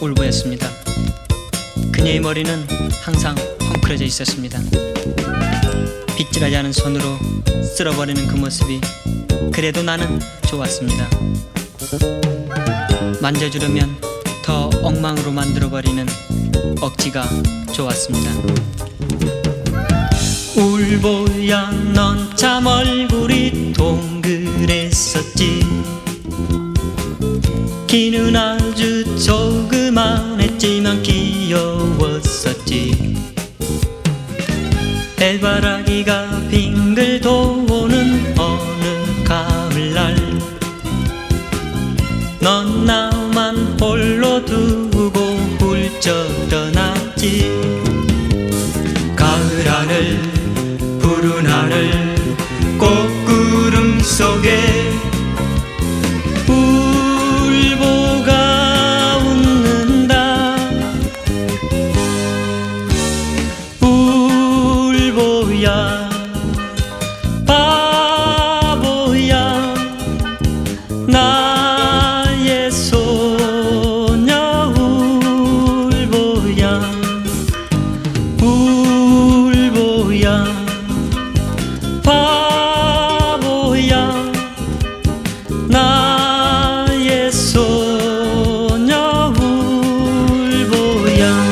울보였습니다. 그녀의 머리는 항상 헝클어져 있었습니다. 빗질하지 않은 손으로 쓸어버리는 그 모습이 그래도 나는 좋았습니다. 만져주려면 더 엉망으로 만들어버리는 억지가 좋았습니다. 울보야, 넌 참 얼굴이 동그랬었지. 키는 아주 조그만했지만 귀여웠었지. 해바라기가 빙글 도는 어느 가을날, 넌 나만 홀로 두고 훌쩍 떠났지. 가을 하늘, 푸른 하늘, 꽃구름 속에 울보가 웃는다. 울보야, 바보야, 나의 소녀 울보야. 울보야, 바보야, 나의 소녀 울보야.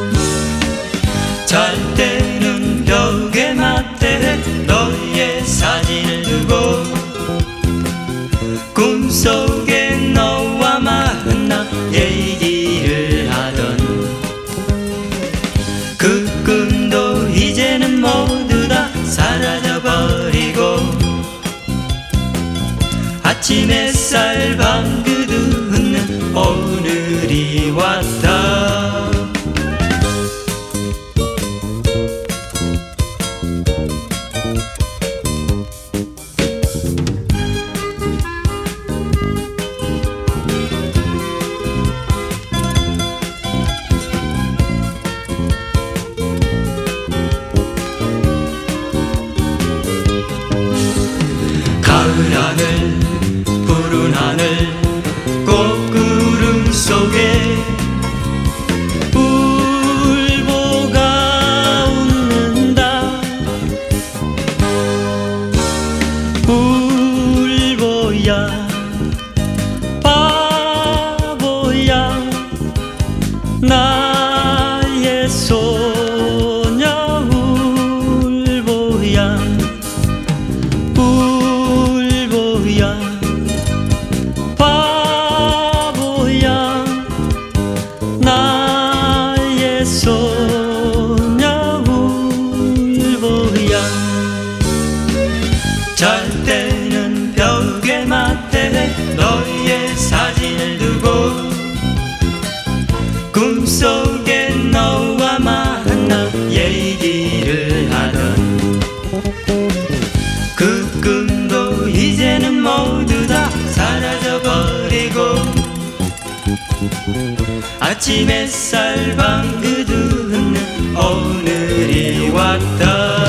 잘 때는 벽에 맞대 너의 사진을 두고 꿈속에 너와 만나 얘기를 하던 그 꿈도 이제는 모두 다 사라져버리고 아침 햇살 방긋 웃는 오늘이 왔다. 가을 하늘, 푸른 하늘, 꽃구름 속에 울보가 웃는다. 울보야, 바보야, 나의 소녀 울보야. 울보야, 바보야, 나의 소녀 울보야. 잘 때는 벽에 맞대 너의 사진을 두고 꿈속에 너와 만나 얘기를 하던 그 꿈도 이제는 모두 다 사라져버리고 아침 햇살 방긋 웃는 오늘이 왔다.